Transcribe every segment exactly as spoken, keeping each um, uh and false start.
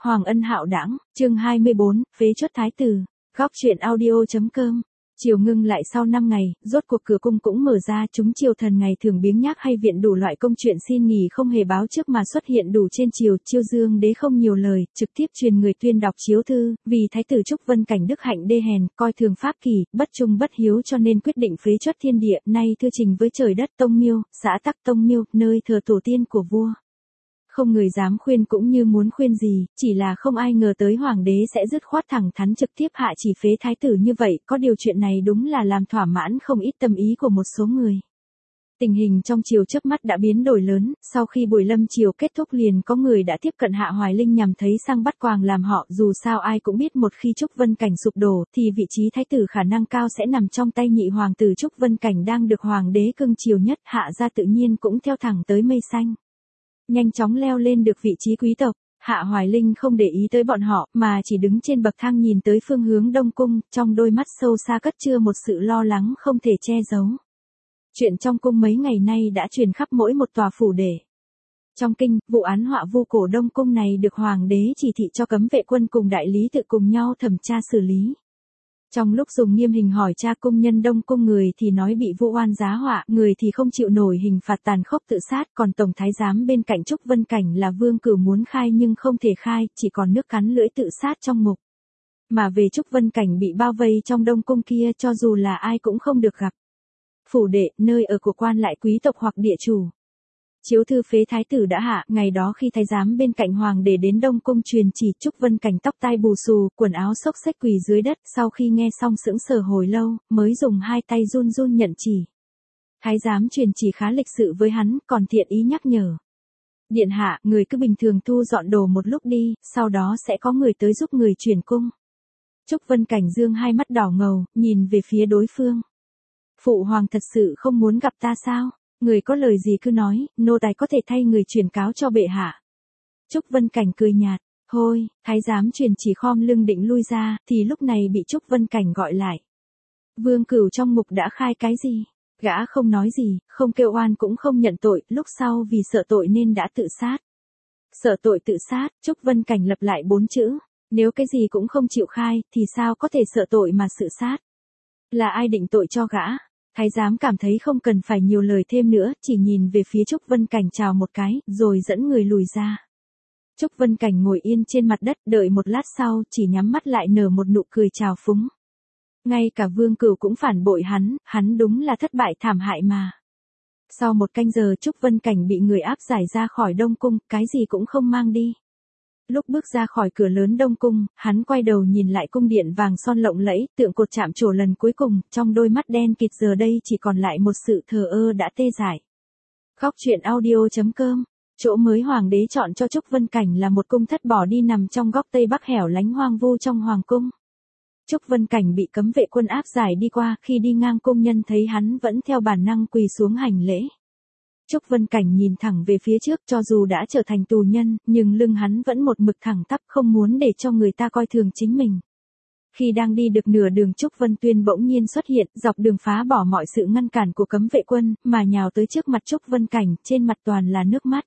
Hoàng ân hạo đãng, chương hai mươi bốn, phế truất thái tử. Góc truyện audio.com. Chiều ngưng lại sau năm ngày, rốt cuộc cửa cung cũng mở ra, chúng triều thần ngày thường biếng nhác hay viện đủ loại công chuyện xin nghỉ không hề báo trước mà xuất hiện đủ trên triều. Chiêu Dương đế không nhiều lời, trực tiếp truyền người tuyên đọc chiếu thư, vì thái tử Trúc Vân Cảnh đức hạnh đê hèn, coi thường pháp kỷ, bất trung bất hiếu cho nên quyết định phế truất thiên địa. Nay thư trình với trời đất Tông Miêu, xã Tắc Tông Miêu, nơi thờ tổ tiên của vua. Không người dám khuyên cũng như muốn khuyên gì, chỉ là không ai ngờ tới hoàng đế sẽ dứt khoát thẳng thắn trực tiếp hạ chỉ phế thái tử như vậy. Có điều chuyện này đúng là làm thỏa mãn không ít tâm ý của một số người. Tình hình trong triều chớp mắt đã biến đổi lớn, sau khi buổi lâm triều kết thúc liền có người đã tiếp cận Hạ Hoài Linh nhằm thấy sang bắt quàng làm họ. Dù sao ai cũng biết một khi Trúc Vân Cảnh sụp đổ thì vị trí thái tử khả năng cao sẽ nằm trong tay nhị hoàng tử Trúc Vân Cảnh đang được hoàng đế cưng chiều nhất. Hạ gia tự nhiên cũng theo thẳng tới mây xanh, nhanh chóng leo lên được vị trí quý tộc. Hạ Hoài Linh không để ý tới bọn họ, mà chỉ đứng trên bậc thang nhìn tới phương hướng Đông Cung, trong đôi mắt sâu xa cất chứa một sự lo lắng không thể che giấu. Chuyện trong cung mấy ngày nay đã truyền khắp mỗi một tòa phủ để. Trong kinh, vụ án họa vu cổ Đông Cung này được hoàng đế chỉ thị cho cấm vệ quân cùng đại lý tự cùng nhau thẩm tra xử lý. Trong lúc dùng nghiêm hình hỏi tra cung nhân Đông Cung, người thì nói bị vu oan giá họa, người thì không chịu nổi hình phạt tàn khốc tự sát, còn tổng thái giám bên cạnh Trúc Vân Cảnh là Vương Cửu muốn khai nhưng không thể khai, chỉ còn nước cắn lưỡi tự sát trong ngục. Mà về Trúc Vân Cảnh bị bao vây trong Đông Cung kia, cho dù là ai cũng không được gặp. Phủ đệ, nơi ở của quan lại quý tộc hoặc địa chủ. Chiếu thư phế thái tử đã hạ, ngày đó khi thái giám bên cạnh hoàng để đến Đông Cung truyền chỉ, Trúc Vân Cảnh tóc tai bù xù, quần áo xốc xếch quỳ dưới đất, sau khi nghe xong sững sờ hồi lâu, mới dùng hai tay run run nhận chỉ. Thái giám truyền chỉ khá lịch sự với hắn, còn thiện ý nhắc nhở. Điện hạ, người cứ bình thường thu dọn đồ một lúc đi, sau đó sẽ có người tới giúp người chuyển cung. Trúc Vân Cảnh dương hai mắt đỏ ngầu, nhìn về phía đối phương. Phụ hoàng thật sự không muốn gặp ta sao? Người có lời gì cứ nói, nô tài có thể thay người truyền cáo cho bệ hạ. Trúc Vân Cảnh cười nhạt, thôi, thái giám truyền chỉ khom lưng định lui ra, thì lúc này bị Trúc Vân Cảnh gọi lại. Vương Cửu trong ngục đã khai cái gì? Gã không nói gì, không kêu oan cũng không nhận tội, lúc sau vì sợ tội nên đã tự sát. Sợ tội tự sát, Trúc Vân Cảnh lặp lại bốn chữ, nếu cái gì cũng không chịu khai, thì sao có thể sợ tội mà tự sát? Là ai định tội cho gã? Thái giám cảm thấy không cần phải nhiều lời thêm nữa, chỉ nhìn về phía Trúc Vân Cảnh chào một cái, rồi dẫn người lùi ra. Trúc Vân Cảnh ngồi yên trên mặt đất, đợi một lát sau, chỉ nhắm mắt lại nở một nụ cười trào phúng. Ngay cả Vương Cửu cũng phản bội hắn, hắn đúng là thất bại thảm hại mà. Sau một canh giờ Trúc Vân Cảnh bị người áp giải ra khỏi Đông Cung, cái gì cũng không mang đi. Lúc bước ra khỏi cửa lớn Đông Cung, hắn quay đầu nhìn lại cung điện vàng son lộng lẫy, tượng cột chạm trổ lần cuối cùng, trong đôi mắt đen kịt giờ đây chỉ còn lại một sự thờ ơ đã tê dại. Góc truyện audio.com. Chỗ mới hoàng đế chọn cho Trúc Vân Cảnh là một cung thất bỏ đi nằm trong góc tây bắc hẻo lánh hoang vu trong hoàng cung. Trúc Vân Cảnh bị cấm vệ quân áp giải đi qua, khi đi ngang cung nhân thấy hắn vẫn theo bản năng quỳ xuống hành lễ. Trúc Vân Cảnh nhìn thẳng về phía trước, cho dù đã trở thành tù nhân, nhưng lưng hắn vẫn một mực thẳng tắp, không muốn để cho người ta coi thường chính mình. Khi đang đi được nửa đường, Trúc Vân Tuyên bỗng nhiên xuất hiện, dọc đường phá bỏ mọi sự ngăn cản của cấm vệ quân, mà nhào tới trước mặt Trúc Vân Cảnh, trên mặt toàn là nước mắt.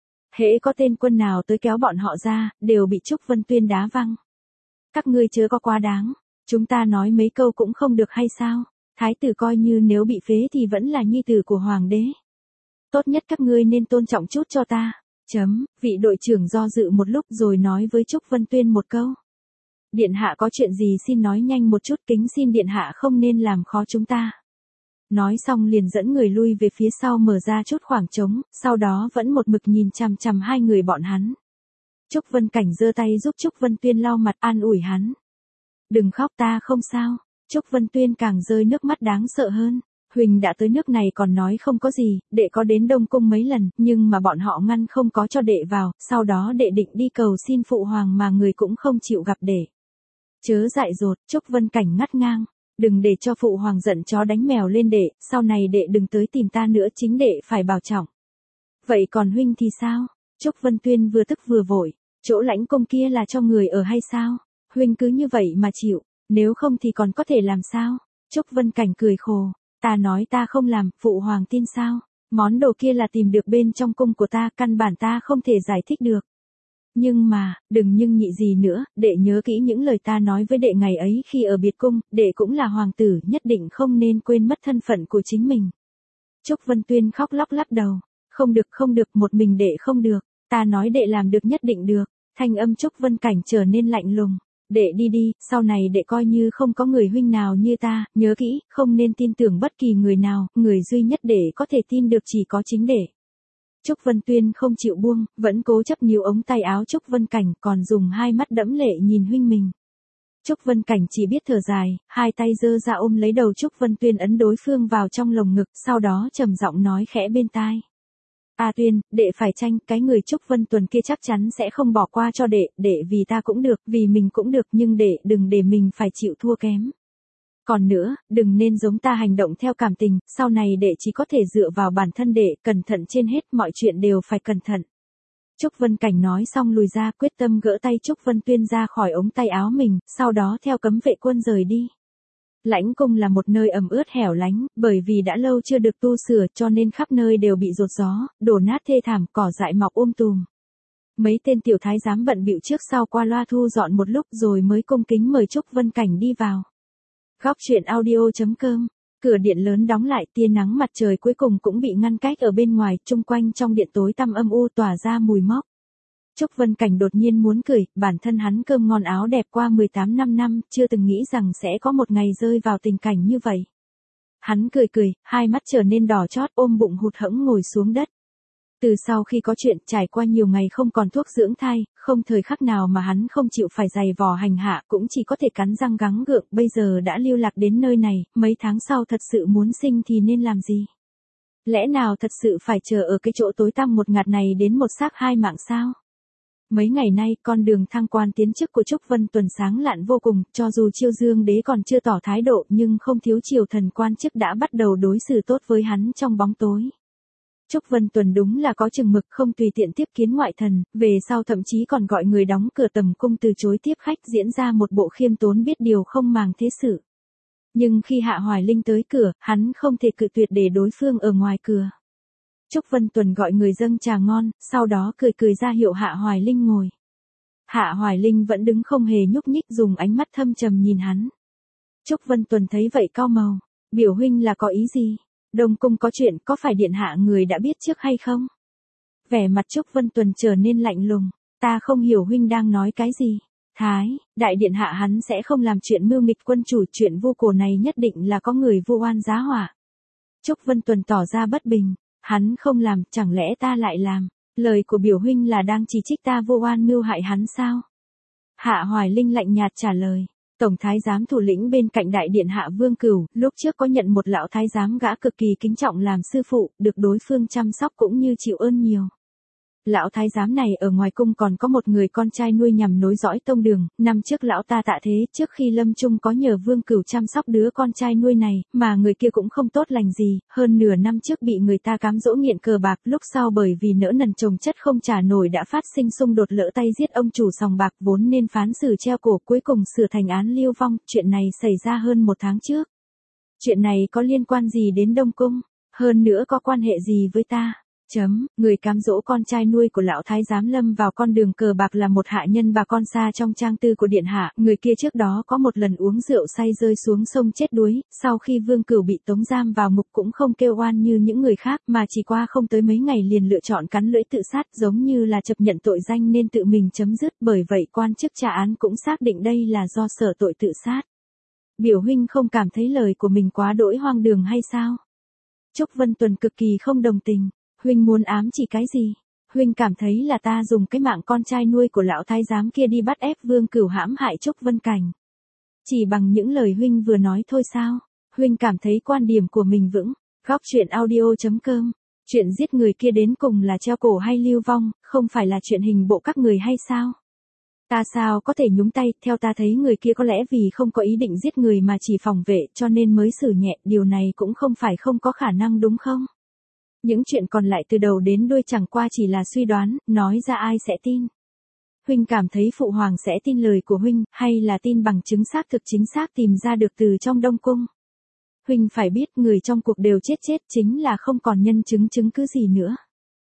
Hễ có tên quân nào tới kéo bọn họ ra, đều bị Trúc Vân Tuyên đá văng. Các ngươi chớ có quá đáng, chúng ta nói mấy câu cũng không được hay sao? Thái tử coi như nếu bị phế thì vẫn là nhi tử của hoàng đế. Tốt nhất các ngươi nên tôn trọng chút cho ta. Chấm, vị đội trưởng do dự một lúc rồi nói với Trúc Vân Tuyên một câu. Điện hạ có chuyện gì xin nói nhanh một chút, kính xin điện hạ không nên làm khó chúng ta. Nói xong liền dẫn người lui về phía sau mở ra chút khoảng trống, sau đó vẫn một mực nhìn chằm chằm hai người bọn hắn. Trúc Vân Cảnh giơ tay giúp Trúc Vân Tuyên lau mặt an ủi hắn. Đừng khóc, ta không sao. Trúc Vân Tuyên càng rơi nước mắt đáng sợ hơn. Huỳnh đã tới nước này còn nói không có gì, đệ có đến Đông Cung mấy lần, nhưng mà bọn họ ngăn không có cho đệ vào, sau đó đệ định đi cầu xin phụ hoàng mà người cũng không chịu gặp đệ. Chớ dại dột, Trúc Vân Cảnh ngắt ngang, đừng để cho phụ hoàng giận chó đánh mèo lên đệ, sau này đệ đừng tới tìm ta nữa, chính đệ phải bảo trọng. Vậy còn huynh thì sao? Trúc Vân Tuyên vừa tức vừa vội, chỗ lãnh cung kia là cho người ở hay sao? Huynh cứ như vậy mà chịu, nếu không thì còn có thể làm sao? Trúc Vân Cảnh cười khổ. Ta nói ta không làm, phụ hoàng tin sao? Món đồ kia là tìm được bên trong cung của ta, căn bản ta không thể giải thích được. Nhưng mà, đừng nhưng nhị gì nữa, đệ nhớ kỹ những lời ta nói với đệ ngày ấy khi ở biệt cung, đệ cũng là hoàng tử, nhất định không nên quên mất thân phận của chính mình. Trúc Vân Tuyên khóc lóc lắc đầu, không được không được, một mình đệ không được, ta nói đệ làm được nhất định được, thanh âm Trúc Vân Cảnh trở nên lạnh lùng. Đệ đi đi, sau này đệ coi như không có người huynh nào như ta, nhớ kỹ, không nên tin tưởng bất kỳ người nào, người duy nhất đệ có thể tin được chỉ có chính đệ. Trúc Vân Tuyên không chịu buông, vẫn cố chấp níu ống tay áo Trúc Vân Cảnh, còn dùng hai mắt đẫm lệ nhìn huynh mình. Trúc Vân Cảnh chỉ biết thở dài, hai tay giơ ra ôm lấy đầu Trúc Vân Tuyên, ấn đối phương vào trong lồng ngực, sau đó trầm giọng nói khẽ bên tai. A Tuyên, đệ phải tranh, cái người Trúc Vân Tuần kia chắc chắn sẽ không bỏ qua cho đệ, đệ vì ta cũng được, vì mình cũng được, nhưng đệ đừng để mình phải chịu thua kém. Còn nữa, đừng nên giống ta hành động theo cảm tình, sau này đệ chỉ có thể dựa vào bản thân đệ, cẩn thận trên hết, mọi chuyện đều phải cẩn thận. Trúc Vân Cảnh nói xong lùi ra, quyết tâm gỡ tay Trúc Vân Tuyên ra khỏi ống tay áo mình, sau đó theo cấm vệ quân rời đi. Lãnh cung là một nơi ẩm ướt hẻo lánh, bởi vì đã lâu chưa được tu sửa cho nên khắp nơi đều bị dột gió, đổ nát thê thảm, cỏ dại mọc um tùm. Mấy tên tiểu thái giám bận bịu trước sau qua loa thu dọn một lúc rồi mới cung kính mời Trúc Vân Cảnh đi vào. Góc truyện audio chấm com. Cửa điện lớn đóng lại, tia nắng mặt trời cuối cùng cũng bị ngăn cách ở bên ngoài, chung quanh trong điện tối tăm âm u tỏa ra mùi mốc. Trúc Vân Cảnh đột nhiên muốn cười, bản thân hắn cơm ngon áo đẹp qua mười tám năm năm, chưa từng nghĩ rằng sẽ có một ngày rơi vào tình cảnh như vậy. Hắn cười cười, hai mắt trở nên đỏ chót, ôm bụng hụt hẫng ngồi xuống đất. Từ sau khi có chuyện, trải qua nhiều ngày không còn thuốc dưỡng thai, không thời khắc nào mà hắn không chịu phải giày vò hành hạ, cũng chỉ có thể cắn răng gắng gượng, bây giờ đã lưu lạc đến nơi này, mấy tháng sau thật sự muốn sinh thì nên làm gì? Lẽ nào thật sự phải chờ ở cái chỗ tối tăm một ngạt này đến một xác hai mạng sao? Mấy ngày nay, con đường thăng quan tiến chức của Trúc Vân Tuần sáng lạn vô cùng, cho dù Chiêu Dương Đế còn chưa tỏ thái độ, nhưng không thiếu triều thần quan chức đã bắt đầu đối xử tốt với hắn trong bóng tối. Trúc Vân Tuần đúng là có chừng mực, không tùy tiện tiếp kiến ngoại thần, về sau thậm chí còn gọi người đóng cửa tầm cung từ chối tiếp khách, diễn ra một bộ khiêm tốn biết điều không màng thế sự. Nhưng khi Hạ Hoài Linh tới cửa, hắn không thể cự tuyệt để đối phương ở ngoài cửa. Trúc Vân Tuần gọi người dâng trà ngon, sau đó cười cười ra hiệu Hạ Hoài Linh ngồi. Hạ Hoài Linh vẫn đứng không hề nhúc nhích, dùng ánh mắt thâm trầm nhìn hắn. Trúc Vân Tuần thấy vậy cau màu, biểu huynh là có ý gì? Đông cung có chuyện, có phải điện hạ người đã biết trước hay không? Vẻ mặt Trúc Vân Tuần trở nên lạnh lùng, ta không hiểu huynh đang nói cái gì. Thái, đại điện hạ hắn sẽ không làm chuyện mưu nghịch quân chủ, chuyện vu cổ này nhất định là có người vu oan giá họa. Trúc Vân Tuần tỏ ra bất bình, hắn không làm, chẳng lẽ ta lại làm? Lời của biểu huynh là đang chỉ trích ta vu oan mưu hại hắn sao? Hạ Hoài Linh lạnh nhạt trả lời. Tổng thái giám thủ lĩnh bên cạnh đại điện hạ Vương Cửu, lúc trước có nhận một lão thái giám gã cực kỳ kính trọng làm sư phụ, được đối phương chăm sóc cũng như chịu ơn nhiều. Lão thái giám này ở ngoài cung còn có một người con trai nuôi nhằm nối dõi tông đường, năm trước lão ta tạ thế, trước khi lâm chung có nhờ Vương Cửu chăm sóc đứa con trai nuôi này, mà người kia cũng không tốt lành gì, hơn nửa năm trước bị người ta cám dỗ nghiện cờ bạc, lúc sau bởi vì nỡ nần chồng chất không trả nổi đã phát sinh xung đột, lỡ tay giết ông chủ sòng bạc, vốn nên phán xử treo cổ, cuối cùng sửa thành án lưu vong, chuyện này xảy ra hơn một tháng trước. Chuyện này có liên quan gì đến Đông Cung, hơn nữa có quan hệ gì với ta? Chấm, người cám dỗ con trai nuôi của lão thái giám lâm vào con đường cờ bạc là một hạ nhân bà con xa trong trang tư của điện hạ, người kia trước đó có một lần uống rượu say rơi xuống sông chết đuối, sau khi Vương Cửu bị tống giam vào ngục cũng không kêu oan như những người khác, mà chỉ qua không tới mấy ngày liền lựa chọn cắn lưỡi tự sát, giống như là chấp nhận tội danh nên tự mình chấm dứt, bởi vậy quan chức tra án cũng xác định đây là do sở tội tự sát. Biểu huynh không cảm thấy lời của mình quá đỗi hoang đường hay sao? Trúc Vân Tuần cực kỳ không đồng tình. Huynh muốn ám chỉ cái gì? Huynh cảm thấy là ta dùng cái mạng con trai nuôi của lão thái giám kia đi bắt ép Vương Cửu hãm hại Trúc Vân Cảnh. Chỉ bằng những lời huynh vừa nói thôi sao? Huynh cảm thấy quan điểm của mình vững. Góc truyện audio chấm com. Chuyện giết người kia đến cùng là treo cổ hay lưu vong, không phải là chuyện hình bộ các người hay sao? Ta sao có thể nhúng tay, theo ta thấy người kia có lẽ vì không có ý định giết người mà chỉ phòng vệ cho nên mới xử nhẹ, điều này cũng không phải không có khả năng đúng không? Những chuyện còn lại từ đầu đến đuôi chẳng qua chỉ là suy đoán, nói ra ai sẽ tin. Huynh cảm thấy phụ hoàng sẽ tin lời của huynh, hay là tin bằng chứng xác thực chính xác tìm ra được từ trong Đông Cung? Huynh phải biết người trong cuộc đều chết chết, chính là không còn nhân chứng chứng cứ gì nữa.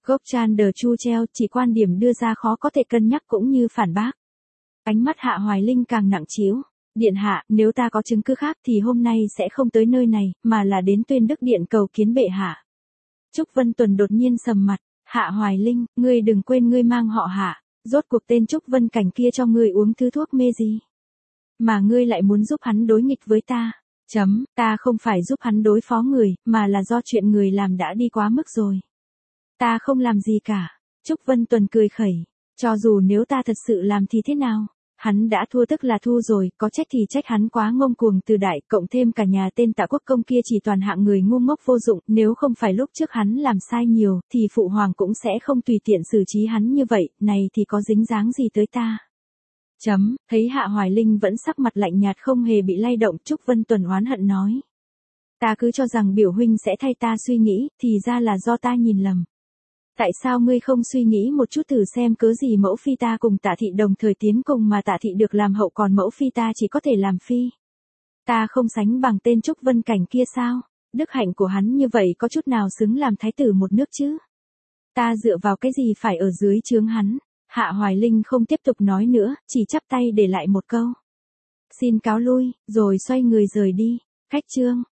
Gốc Chandler Chu treo, chỉ quan điểm đưa ra khó có thể cân nhắc cũng như phản bác. Ánh mắt Hạ Hoài Linh càng nặng trĩu. Điện hạ, nếu ta có chứng cứ khác thì hôm nay sẽ không tới nơi này, mà là đến Tuyên Đức Điện cầu kiến bệ hạ. Trúc Vân Tuần đột nhiên sầm mặt. Hạ Hoài Linh, ngươi đừng quên ngươi mang họ Hạ. Rốt cuộc tên Trúc Vân Cảnh kia cho ngươi uống thứ thuốc mê gì? Mà ngươi lại muốn giúp hắn đối nghịch với ta. Chấm, ta không phải giúp hắn đối phó người, mà là do chuyện người làm đã đi quá mức rồi. Ta không làm gì cả. Trúc Vân Tuần cười khẩy. Cho dù nếu ta thật sự làm thì thế nào? Hắn đã thua tức là thua rồi, có trách thì trách hắn quá ngông cuồng từ đại, cộng thêm cả nhà tên Tạ Quốc Công kia chỉ toàn hạng người ngu ngốc vô dụng, nếu không phải lúc trước hắn làm sai nhiều, thì phụ hoàng cũng sẽ không tùy tiện xử trí hắn như vậy, này thì có dính dáng gì tới ta. Chấm, thấy Hạ Hoài Linh vẫn sắc mặt lạnh nhạt không hề bị lay động, Trúc Vân Tuần oán hận nói. Ta cứ cho rằng biểu huynh sẽ thay ta suy nghĩ, thì ra là do ta nhìn lầm. Tại sao ngươi không suy nghĩ một chút thử xem cớ gì mẫu phi ta cùng Tạ thị đồng thời tiến cùng mà Tạ thị được làm hậu còn mẫu phi ta chỉ có thể làm phi? Ta không sánh bằng tên Trúc Vân Cảnh kia sao? Đức hạnh của hắn như vậy có chút nào xứng làm thái tử một nước chứ? Ta dựa vào cái gì phải ở dưới trướng hắn? Hạ Hoài Linh không tiếp tục nói nữa, chỉ chắp tay để lại một câu. Xin cáo lui, rồi xoay người rời đi. Khách chương.